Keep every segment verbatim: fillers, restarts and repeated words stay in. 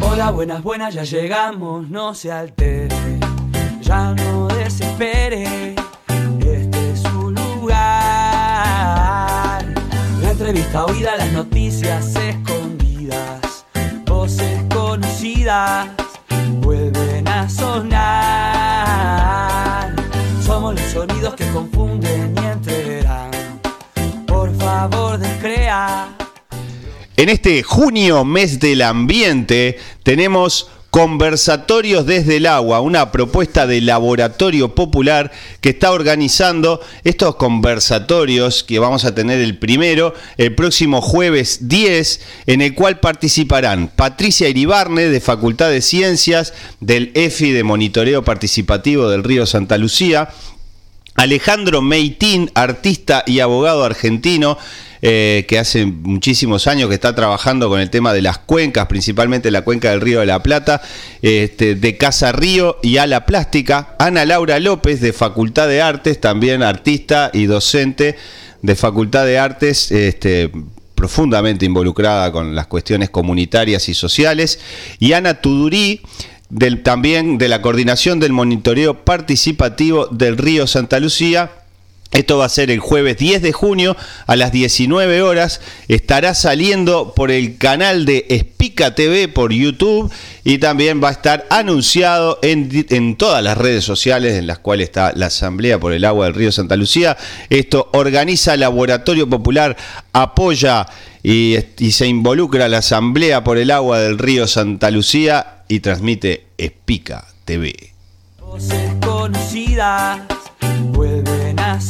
Hola, buenas, buenas, ya llegamos, no se altere, ya no desespere, este es su lugar. La entrevista oída, las noticias escondidas, voces conocidas vuelven a sonar. Somos los sonidos que confunden y entreverán. Por favor, descrea. En este junio, mes del ambiente, tenemos Conversatorios desde el Agua, una propuesta de laboratorio popular que está organizando estos conversatorios, que vamos a tener el primero el próximo jueves diez, en el cual participarán Patricia Iribarne, de Facultad de Ciencias, del E F I de Monitoreo Participativo del Río Santa Lucía, Alejandro Meitín, artista y abogado argentino, Eh, que hace muchísimos años que está trabajando con el tema de las cuencas, principalmente la cuenca del Río de la Plata, este, de Casa Río y Ala Plástica. Ana Laura López, de Facultad de Artes, también artista y docente de Facultad de Artes, este, profundamente involucrada con las cuestiones comunitarias y sociales. Y Ana Tudurí, del, también de la Coordinación del Monitoreo Participativo del Río Santa Lucía. Esto va a ser el jueves diez de junio a las diecinueve horas. Estará saliendo por el canal de Espica T V por YouTube y también va a estar anunciado en, en todas las redes sociales en las cuales está la Asamblea por el Agua del Río Santa Lucía. Esto organiza Laboratorio Popular, apoya y, y se involucra la Asamblea por el Agua del Río Santa Lucía y transmite Espica T V. Voces conocidas vuelven a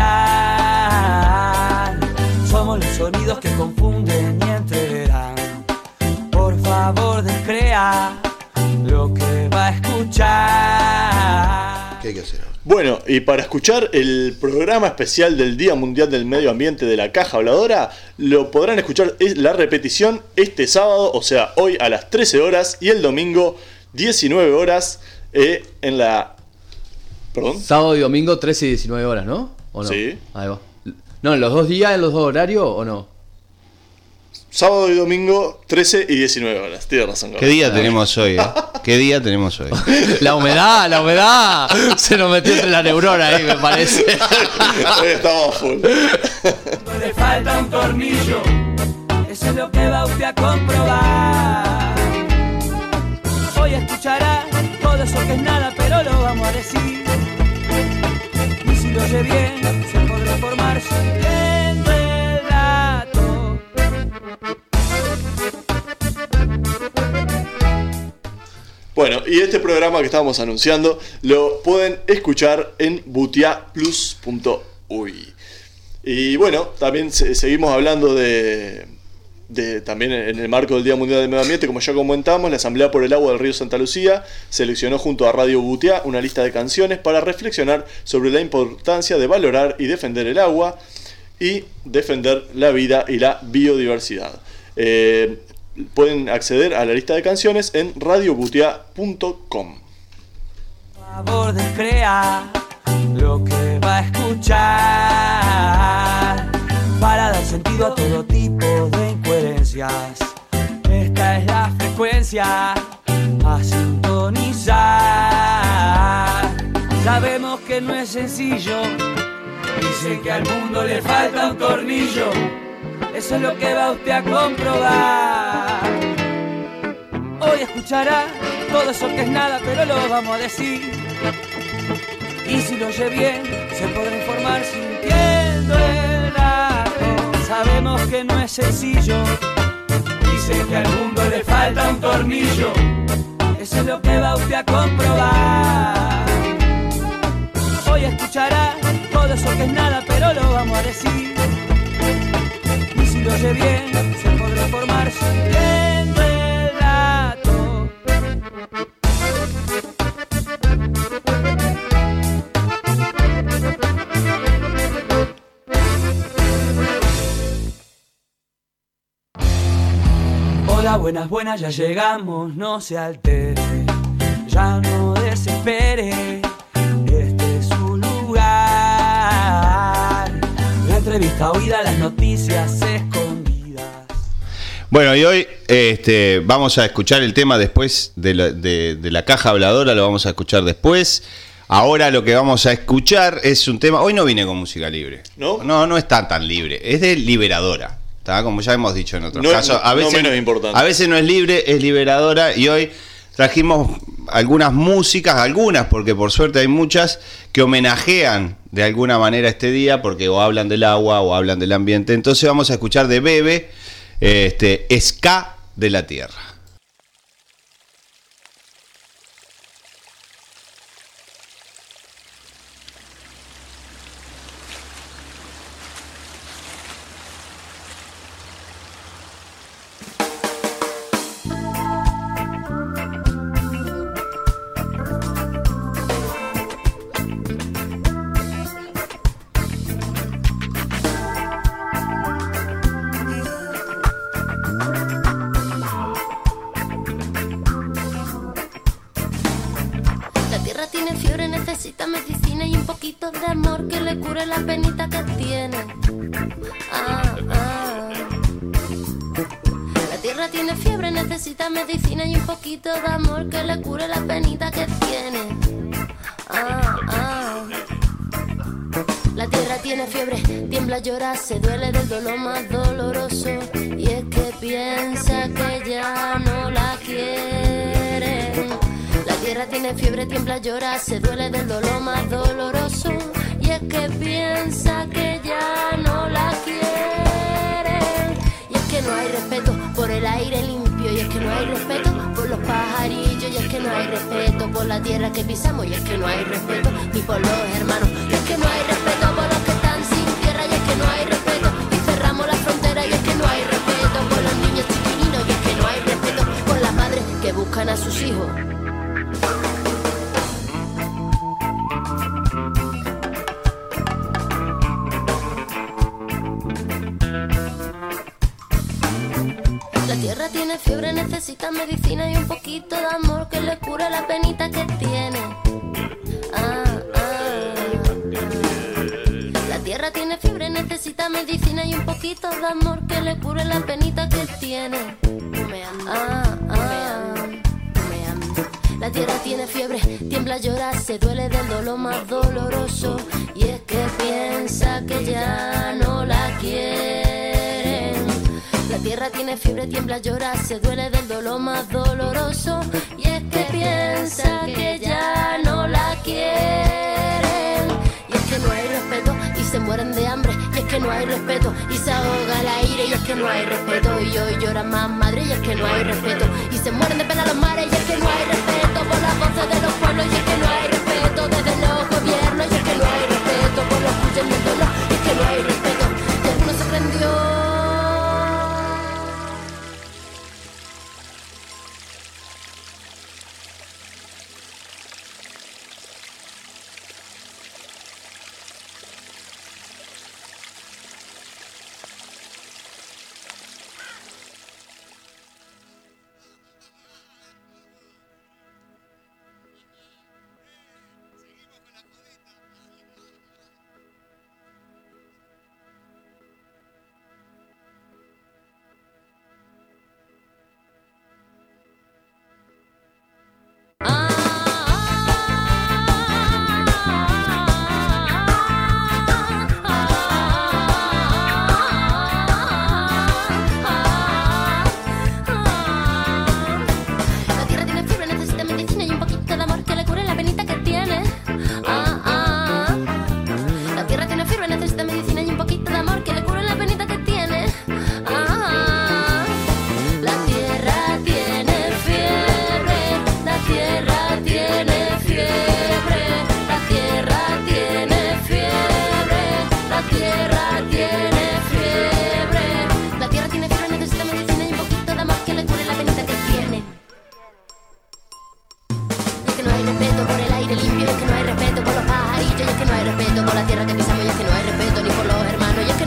sonar. Somos los sonidos que confunden y entreverán. Por favor, descrea lo que va a escuchar. ¿Qué hay que hacer ahora? Bueno, y para escuchar el programa especial del Día Mundial del Medio Ambiente de la Caja Habladora, lo podrán escuchar la repetición este sábado, o sea, hoy a las trece horas, y el domingo diecinueve horas eh, en la... ¿Perdón? Sábado y domingo, trece y diecinueve horas, ¿no? ¿O no? Sí. Ahí va. No, ¿en los dos días, en los dos horarios o no? Sábado y domingo, trece y diecinueve horas. Tienes razón. ¿Qué día ah, tenemos hoy? Eh? ¿Qué día tenemos hoy? La humedad, la humedad. Se nos metió entre la neurona ahí, me parece. Hoy estamos full. No le falta un tornillo. Eso es lo que va usted a comprobar. Hoy escuchará todo eso que es nada, pero lo vamos a decir. Y si lo oye bien, se podrá formar sintiendo el dato. Bueno, y este programa que estábamos anunciando lo pueden escuchar en butia plus punto uy. Y bueno, también se- seguimos hablando de... De, también en el marco del Día Mundial del Medio Ambiente, como ya comentamos, la Asamblea por el Agua del Río Santa Lucía seleccionó junto a Radio Butiá una lista de canciones para reflexionar sobre la importancia de valorar y defender el agua y defender la vida y la biodiversidad. Eh, pueden acceder a la lista de canciones en radio butia punto com. Por favor, descrea lo que va a escuchar para dar sentido a todo tipo de incoherencias. Esta es la frecuencia a sintonizar. Sabemos que no es sencillo. Dicen que al mundo le falta un tornillo. Eso es lo que va usted a comprobar. Hoy escuchará todo eso que es nada, pero lo vamos a decir. Y si lo oye bien, se podrá informar sintiendo el dato. Sabemos que no es sencillo. Dicen que al mundo le falta un tornillo. Eso es lo que va usted a comprobar. Hoy escuchará todo eso que es nada, pero lo vamos a decir. Y si lo oye bien, se podrá formar sintiendo el dato. Hola, buenas, buenas, ya llegamos, no se altere, ya no desespere, este es su lugar. La entrevista oída, las noticias escondidas. Bueno, y hoy Este, vamos a escuchar el tema después de la, de, de la caja habladora, lo vamos a escuchar después. Ahora lo que vamos a escuchar es un tema. Hoy no vine con música libre. ¿No? No, no está tan libre. Es de liberadora. ¿Tá? Como ya hemos dicho en otros No, casos. A veces, no menos importante. A veces no es libre, es liberadora. Y hoy trajimos algunas músicas, algunas, porque por suerte hay muchas, que homenajean de alguna manera este día, porque o hablan del agua o hablan del ambiente. Entonces vamos a escuchar de Bebe, este, Ska de la Tierra. Se duele del dolor más doloroso y es que piensa que ya no la quieren. La tierra tiene fiebre, tiembla, llora, se duele del dolor más doloroso y es que piensa que ya no la quieren. Y es que no hay respeto por el aire limpio y es que no hay respeto por los pajarillos y es que no hay respeto por la tierra que pisamos y es que no hay respeto ni por los hermanos y es que no hay respeto por los que están sin tierra y es que no hay respeto y cerramos la frontera y es que no hay respeto por los niños chiquininos y es que no hay respeto por las madres que buscan a sus hijos. La tierra tiene fiebre, necesita medicina y un poquito de amor que le cure la penita que tiene. Ah, ah. La tierra tiene fiebre, necesita medicina y un poquito de amor que le cure la penita que tiene. Ah, ah. La tierra tiene fiebre, tiembla, llora, se duele del dolor más doloroso y es que piensa que ya no la quieren. La tierra tiene fiebre, tiembla, llora, se duele del dolor más doloroso y es que piensa que ya no la quieren. Y es que no hay respeto y se mueren de hambre y es que no hay respeto y se ahoga el aire y es que no hay respeto y hoy llora más madre y es que no hay respeto y se mueren de pena los mares y es que no hay respeto por las voces de los pueblos y es que no hay respeto desde los gobiernos y es que no hay respeto por los cuyos del dolor y es que no hay respeto y alguno se prendió.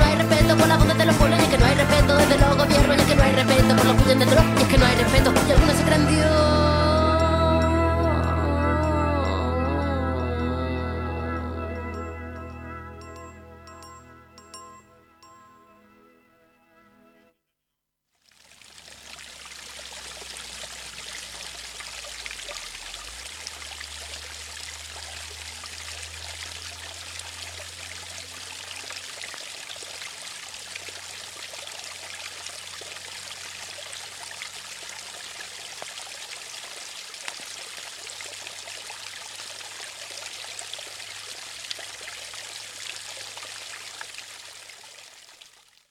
Por la voz de los pueblos y es que no hay respeto desde los gobiernos y es que no hay respeto por los que huyen de droga y es que no hay respeto y algunos